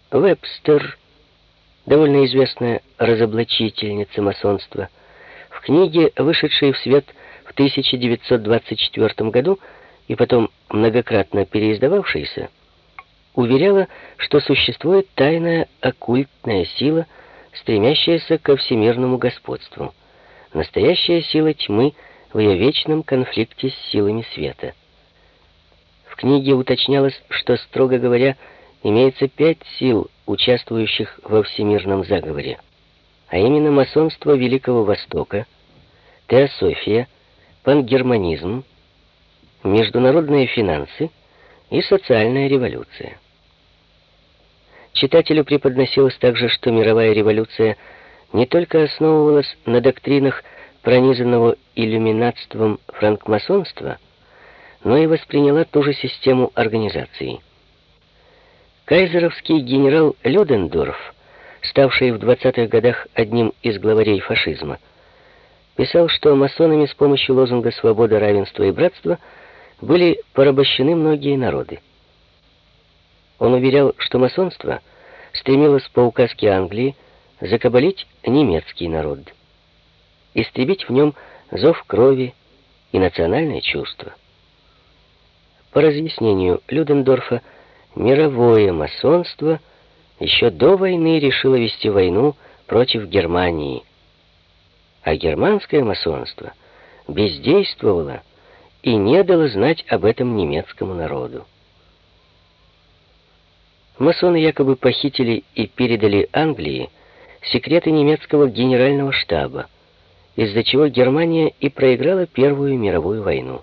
Вебстер, довольно известная разоблачительница масонства, в книге, вышедшей в свет в 1924 году и потом многократно переиздававшейся, уверяла, что существует тайная оккультная сила, стремящаяся ко всемирному господству, настоящая сила тьмы в ее вечном конфликте с силами света. В книге уточнялось, что, строго говоря, имеется 5 сил, участвующих во всемирном заговоре, а именно масонство Великого Востока, теософия, пангерманизм, международные финансы и социальная революция. Читателю преподносилось также, что мировая революция не только основывалась на доктринах пронизанного иллюминатством франкмасонства, но и восприняла ту же систему организации. Кайзеровский генерал Людендорф, ставший в 20-х годах одним из главарей фашизма, писал, что масонами с помощью лозунга «Свобода, равенство и братство» были порабощены многие народы. Он уверял, что масонство стремилось по указке Англии закабалить немецкий народ, истребить в нем зов крови и национальное чувство. По разъяснению Людендорфа, мировое масонство еще до войны решило вести войну против Германии, а германское масонство бездействовало и не дало знать об этом немецкому народу. Масоны якобы похитили и передали Англии секреты немецкого генерального штаба, из-за чего Германия и проиграла Первую мировую войну.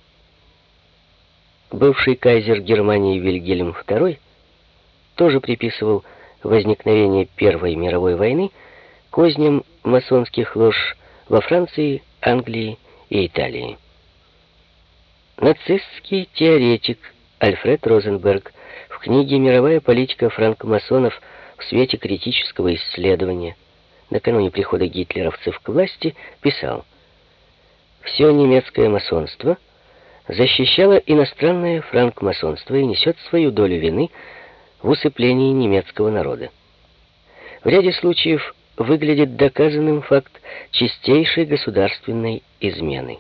Бывший кайзер Германии Вильгельм II тоже приписывал возникновение Первой мировой войны козням масонских лож во Франции, Англии и Италии. Нацистский теоретик Альфред Розенберг в книге «Мировая политика франкмасонов в свете критического исследования» накануне прихода гитлеровцев к власти писал: «Все немецкое масонство защищало иностранное франкмасонство и несет свою долю вины в усыплении немецкого народа. В ряде случаев выглядит доказанным факт чистейшей государственной измены».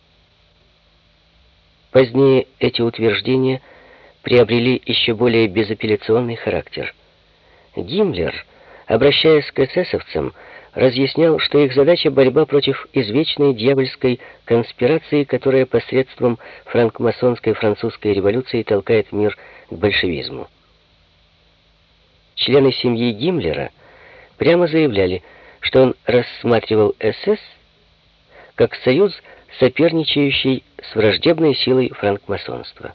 Позднее эти утверждения приобрели еще более безапелляционный характер. Гиммлер, обращаясь к эсэсовцам, разъяснял, что их задача — борьба против извечной дьявольской конспирации, которая посредством франкмасонской французской революции толкает мир к большевизму. Члены семьи Гиммлера прямо заявляли, что он рассматривал СС как союз, соперничающий с враждебной силой франкмасонства.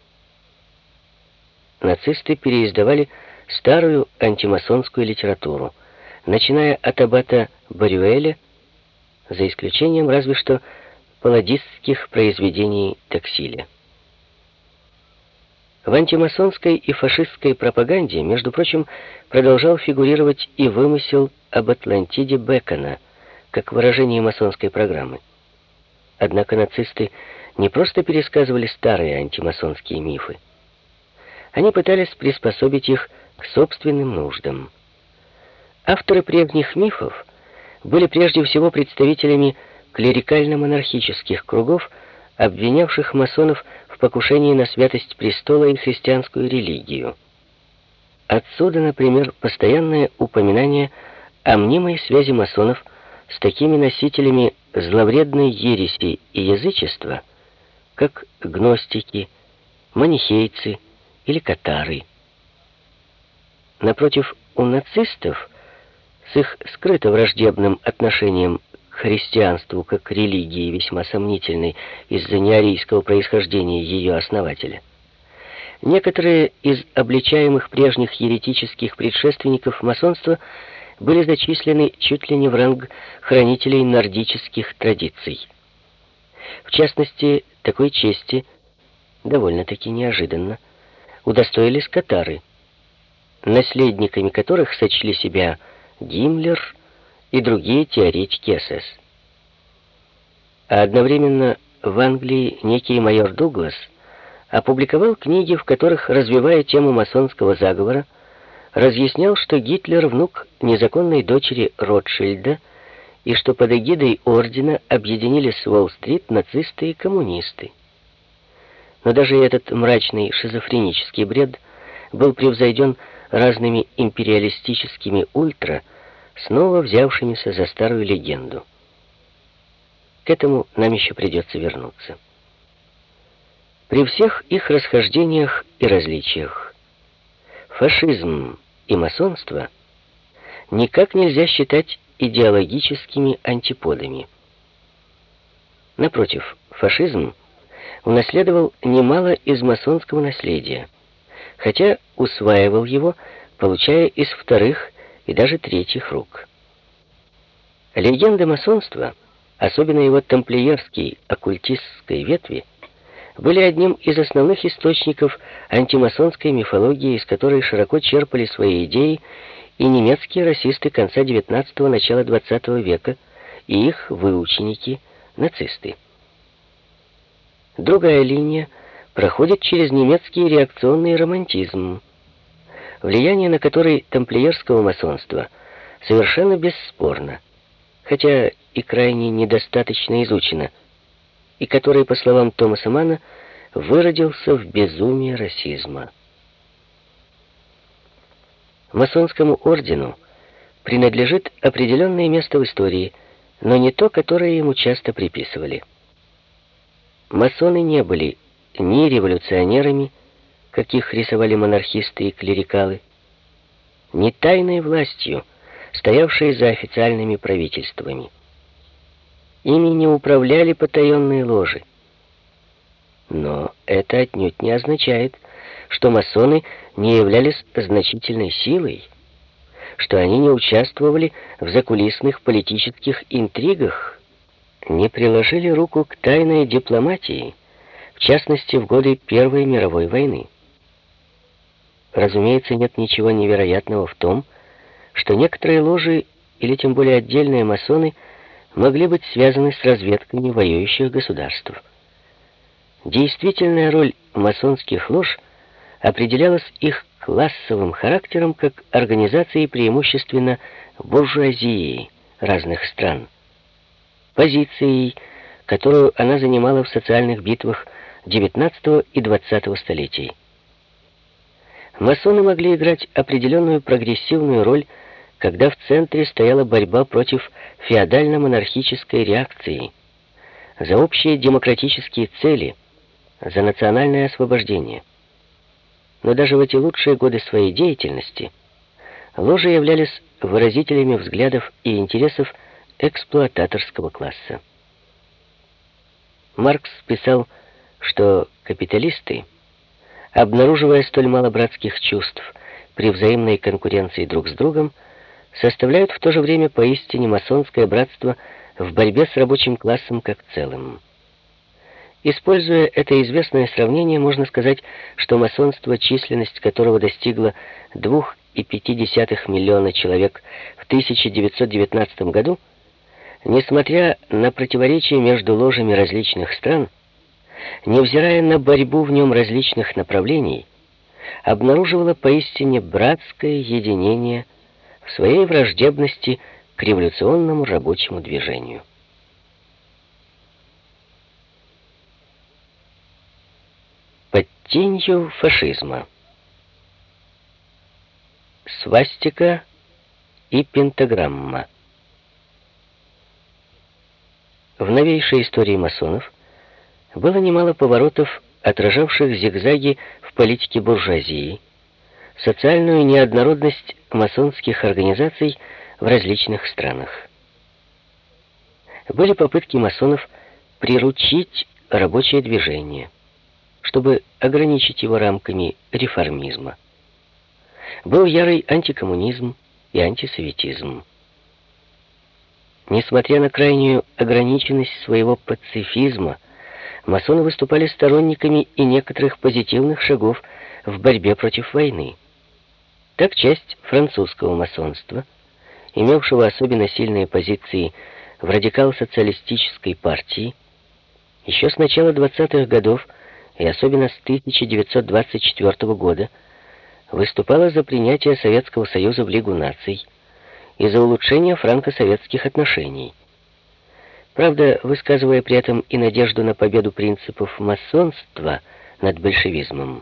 Нацисты переиздавали старую антимасонскую литературу, начиная от аббата Барюэля, за исключением разве что палладистских произведений Таксиля. В антимасонской и фашистской пропаганде, между прочим, продолжал фигурировать и вымысел об Атлантиде Бэкона, как выражение масонской программы. Однако нацисты не просто пересказывали старые антимасонские мифы. Они пытались приспособить их к собственным нуждам. Авторы прежних мифов были прежде всего представителями клерикально-монархических кругов, обвинявших масонов в покушении на святость престола и христианскую религию. Отсюда, например, постоянное упоминание о мнимой связи масонов с такими носителями зловредной ереси и язычества, как гностики, манихейцы или катары. Напротив, у нацистов с их скрыто враждебным отношением к христианству как к религии, весьма сомнительной из-за неарийского происхождения ее основателя, некоторые из обличаемых прежних еретических предшественников масонства были зачислены чуть ли не в ранг хранителей нордических традиций. В частности, такой чести, довольно-таки неожиданно, удостоились катары, наследниками которых сочли себя Гиммлер и другие теоретики СС. А одновременно в Англии некий майор Дуглас опубликовал книги, в которых, развивая тему масонского заговора, разъяснял, что Гитлер внук незаконной дочери Ротшильда и что под эгидой ордена объединились с Уолл-стрит нацисты и коммунисты. Но даже этот мрачный шизофренический бред был превзойден разными империалистическими ультра, снова взявшимися за старую легенду. К этому нам еще придется вернуться. При всех их расхождениях и различиях фашизм и масонство никак нельзя считать идеологическими антиподами. Напротив, фашизм унаследовал немало из масонского наследия, хотя усваивал его, получая из вторых и даже третьих рук. Легенды масонства, особенно его тамплиерской оккультистской ветви, были одним из основных источников антимасонской мифологии, из которой широко черпали свои идеи и немецкие расисты конца XIX – начала XX века и их выученики – нацисты. Другая линия проходит через немецкий реакционный романтизм, влияние на который тамплиерского масонства совершенно бесспорно, хотя и крайне недостаточно изучено, и который, по словам Томаса Манна, выродился в безумие расизма. Масонскому ордену принадлежит определенное место в истории, но не то, которое ему часто приписывали. Масоны не были ни революционерами, каких рисовали монархисты и клерикалы, ни тайной властью, стоявшей за официальными правительствами. Ими не управляли потаенные ложи. Но это отнюдь не означает, что масоны не являлись значительной силой, что они не участвовали в закулисных политических интригах, не приложили руку к тайной дипломатии, в частности, в годы Первой мировой войны. Разумеется, нет ничего невероятного в том, что некоторые ложи, или тем более отдельные масоны, могли быть связаны с разведками воюющих государств. Действительная роль масонских лож определялась их классовым характером как организации преимущественно буржуазии разных стран, позицией, которую она занимала в социальных битвах XIX и XX столетий. Масоны могли играть определенную прогрессивную роль, когда в центре стояла борьба против феодально-монархической реакции, за общие демократические цели, за национальное освобождение. Но даже в эти лучшие годы своей деятельности ложи являлись выразителями взглядов и интересов эксплуататорского класса. Маркс писал, что капиталисты, обнаруживая столь мало братских чувств при взаимной конкуренции друг с другом, составляют в то же время поистине масонское братство в борьбе с рабочим классом как целым. Используя это известное сравнение, можно сказать, что масонство, численность которого достигла 2,5 миллиона человек в 1919 году, несмотря на противоречия между ложами различных стран, невзирая на борьбу в нем различных направлений, обнаруживало поистине братское единение в своей враждебности к революционному рабочему движению. Под тенью фашизма. Свастика и пентаграмма. В новейшей истории масонов было немало поворотов, отражавших зигзаги в политике буржуазии, социальную неоднородность масонских организаций в различных странах. Были попытки масонов приручить рабочее движение, чтобы ограничить его рамками реформизма. Был ярый антикоммунизм и антисоветизм. Несмотря на крайнюю ограниченность своего пацифизма, масоны выступали сторонниками и некоторых позитивных шагов в борьбе против войны. Так часть французского масонства, имевшего особенно сильные позиции в радикал-социалистической партии, еще с начала 20-х годов и особенно с 1924 года выступала за принятие Советского Союза в Лигу наций и за улучшение франко-советских отношений. Правда, высказывая при этом и надежду на победу принципов масонства над большевизмом.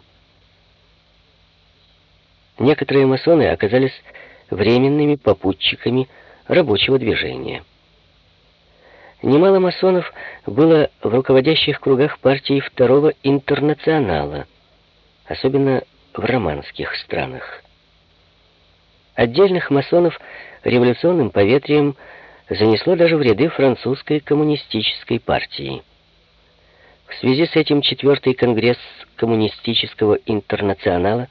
Некоторые масоны оказались временными попутчиками рабочего движения. Немало масонов было в руководящих кругах партии Второго интернационала, особенно в романских странах. Отдельных масонов революционным поветрием занесло даже в ряды французской коммунистической партии. В связи с этим Четвертый конгресс коммунистического интернационала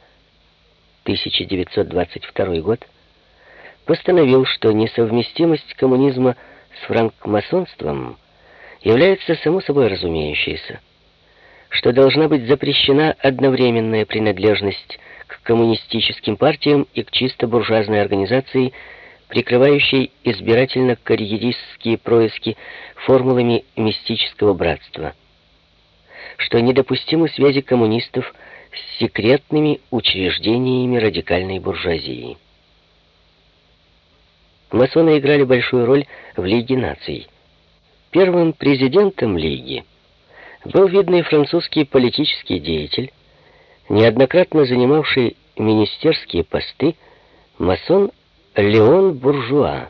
1922 год постановил, что несовместимость коммунизма с франкмасонством является само собой разумеющейся, что должна быть запрещена одновременная принадлежность к коммунистическим партиям и к чисто буржуазной организации, прикрывающей избирательно-карьеристские происки формулами мистического братства, что недопустимы связи коммунистов с секретными учреждениями радикальной буржуазии. Масоны играли большую роль в Лиге наций. Первым президентом Лиги был видный французский политический деятель, неоднократно занимавший министерские посты, масон Леон Буржуа.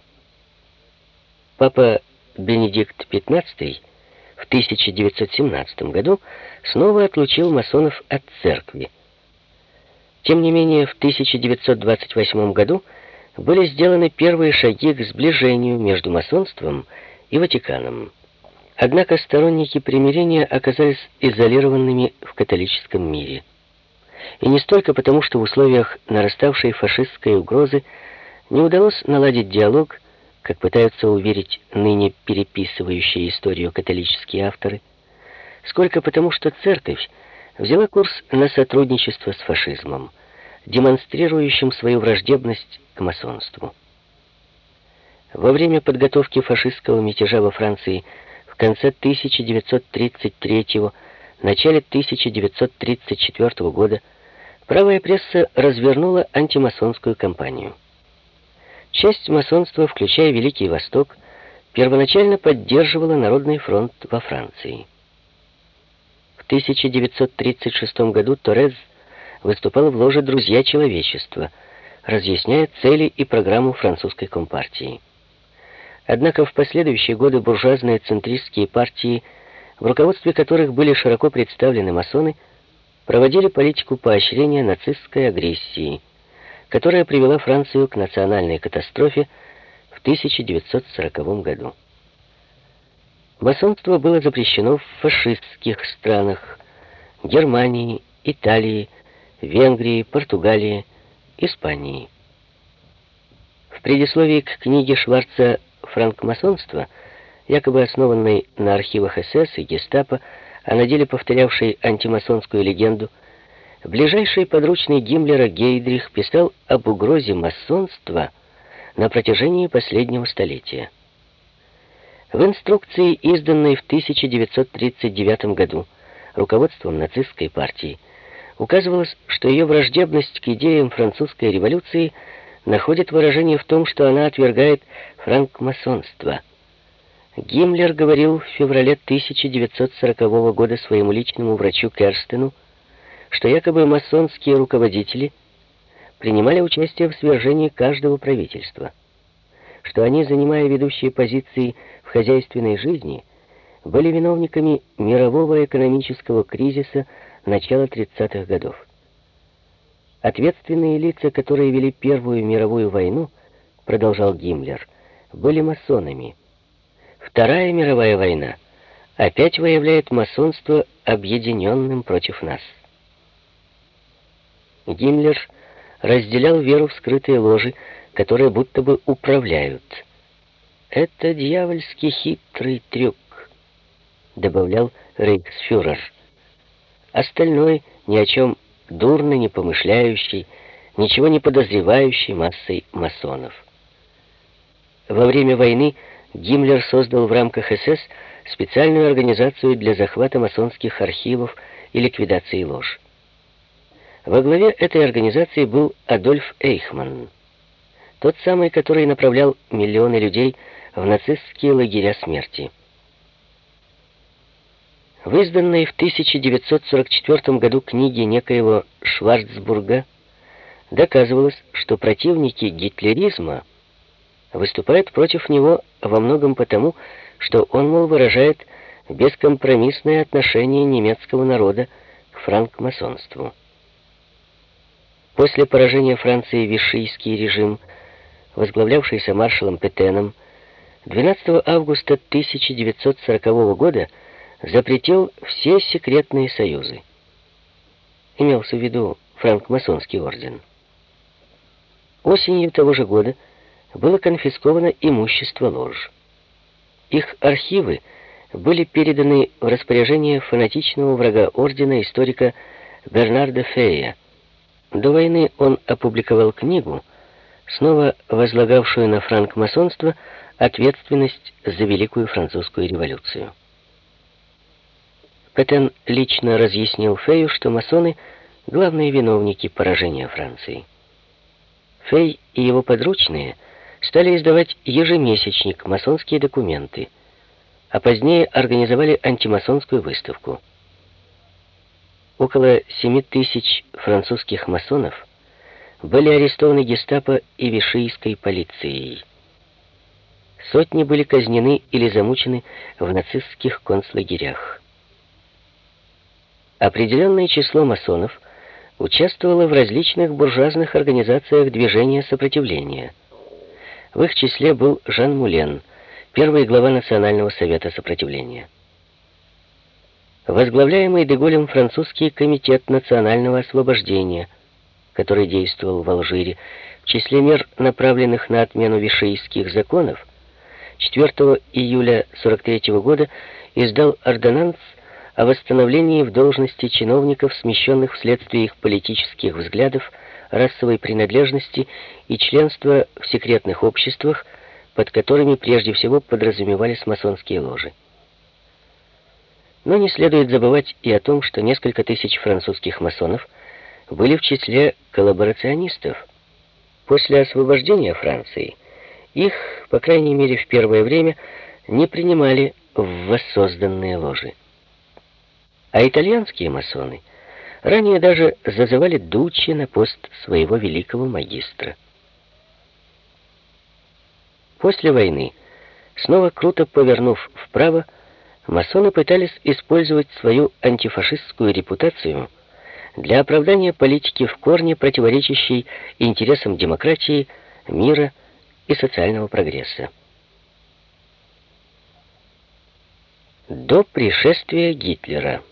Папа Бенедикт XV в 1917 году снова отлучил масонов от церкви. Тем не менее, в 1928 году были сделаны первые шаги к сближению между масонством и Ватиканом. Однако сторонники примирения оказались изолированными в католическом мире. И не столько потому, что в условиях нараставшей фашистской угрозы не удалось наладить диалог, как пытаются уверить ныне переписывающие историю католические авторы, сколько потому, что церковь взяла курс на сотрудничество с фашизмом, демонстрирующим свою враждебность к масонству. Во время подготовки фашистского мятежа во Франции в конце 1933-го, начале 1934 года правая пресса развернула антимасонскую кампанию. Часть масонства, включая Великий Восток, первоначально поддерживала Народный фронт во Франции. В 1936 году Торез выступал в ложе «Друзья человечества», разъясняя цели и программу французской компартии. Однако в последующие годы буржуазные центристские партии, в руководстве которых были широко представлены масоны, проводили политику поощрения нацистской агрессии, которая привела Францию к национальной катастрофе в 1940 году. Масонство было запрещено в фашистских странах Германии, Италии, Венгрии, Португалии, Испании. В предисловии к книге Шварца «Франкмасонство», якобы основанной на архивах СС и Гестапо, а на деле повторявшей антимасонскую легенду, ближайший подручный Гиммлера Гейдрих писал об угрозе масонства на протяжении последнего столетия. В инструкции, изданной в 1939 году руководством нацистской партии, указывалось, что ее враждебность к идеям французской революции находит выражение в том, что она отвергает франкмасонство. Гиммлер говорил в феврале 1940 года своему личному врачу Керстену, что якобы масонские руководители принимали участие в свержении каждого правительства, что они, занимая ведущие позиции в хозяйственной жизни, были виновниками мирового экономического кризиса начала 30-х годов. Ответственные лица, которые вели Первую мировую войну, продолжал Гиммлер, были масонами. Вторая мировая война опять выявляет масонство объединенным против нас. Гиммлер разделял веру в скрытые ложи, которые будто бы управляют. «Это дьявольски хитрый трюк», — добавлял рейхсфюрер. Остальной, ни о чем дурно не помышляющий, ничего не подозревающий массой масонов. Во время войны Гиммлер создал в рамках СС специальную организацию для захвата масонских архивов и ликвидации лож. Во главе этой организации был Адольф Эйхман, тот самый, который направлял миллионы людей в нацистские лагеря смерти. В изданной в 1944 году книге некоего Шварцбурга доказывалось, что противники гитлеризма выступают против него во многом потому, что он, мол, выражает бескомпромиссное отношение немецкого народа к франкмасонству. После поражения Франции вишийский режим, возглавлявшийся маршалом Петеном, 12 августа 1940 года запретил все секретные союзы. Имелся в виду франкмасонский орден. Осенью того же года было конфисковано имущество лодж. Их архивы были переданы в распоряжение фанатичного врага ордена историка Бернарда Фея. До войны он опубликовал книгу, снова возлагавшую на франкмасонство ответственность за Великую Французскую революцию. Петен лично разъяснил Фею, что масоны — главные виновники поражения Франции. Фей и его подручные стали издавать ежемесячник «Масонские документы», а позднее организовали антимасонскую выставку. Около 7000 французских масонов были арестованы гестапо и вишийской полицией. Сотни были казнены или замучены в нацистских концлагерях. Определенное число масонов участвовало в различных буржуазных организациях движения сопротивления. В их числе был Жан Мулен, первый глава Национального совета сопротивления. Возглавляемый де Голлем французский комитет национального освобождения, который действовал в Алжире, в числе мер, направленных на отмену вишийских законов, 4 июля 1943 года издал ордонанс о восстановлении в должности чиновников, смещенных вследствие их политических взглядов, расовой принадлежности и членства в секретных обществах, под которыми прежде всего подразумевались масонские ложи. Но не следует забывать и о том, что несколько тысяч французских масонов были в числе коллаборационистов. После освобождения Франции их, по крайней мере в первое время, не принимали в воссозданные ложи. А итальянские масоны ранее даже зазывали Дуччи на пост своего великого магистра. После войны, снова круто повернув вправо, масоны пытались использовать свою антифашистскую репутацию для оправдания политики в корне противоречащей интересам демократии, мира и социального прогресса. До пришествия Гитлера.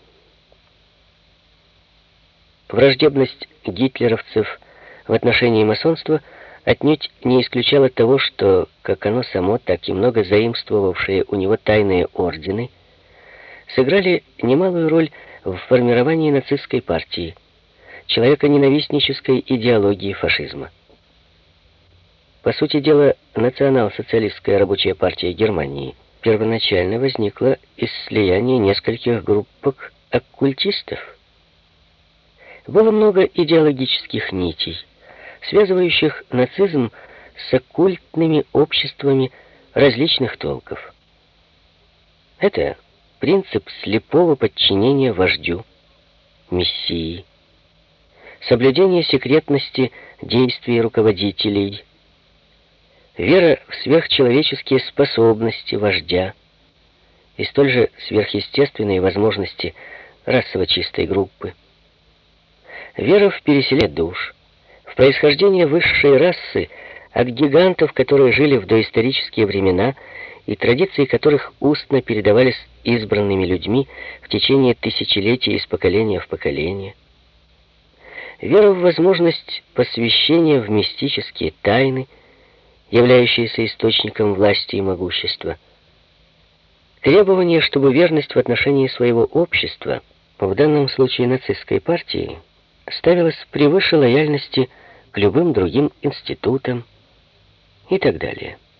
Враждебность гитлеровцев в отношении масонства отнюдь не исключала того, что как оно само, так и много заимствовавшие у него тайные ордены сыграли немалую роль в формировании нацистской партии, человеконенавистнической идеологии фашизма. По сути дела, национал-социалистская рабочая партия Германии первоначально возникла из слияния нескольких группок оккультистов. Было много идеологических нитей, связывающих нацизм с оккультными обществами различных толков. Это принцип слепого подчинения вождю, мессии, соблюдение секретности действий руководителей, вера в сверхчеловеческие способности вождя и столь же сверхъестественные возможности расово чистой группы, вера в переселение душ, в происхождение высшей расы от гигантов, которые жили в доисторические времена и традиции которых устно передавались избранными людьми в течение тысячелетий из поколения в поколение, вера в возможность посвящения в мистические тайны, являющиеся источником власти и могущества, требование, чтобы верность в отношении своего общества, в данном случае нацистской партии, ставилась превыше лояльности к любым другим институтам и так далее.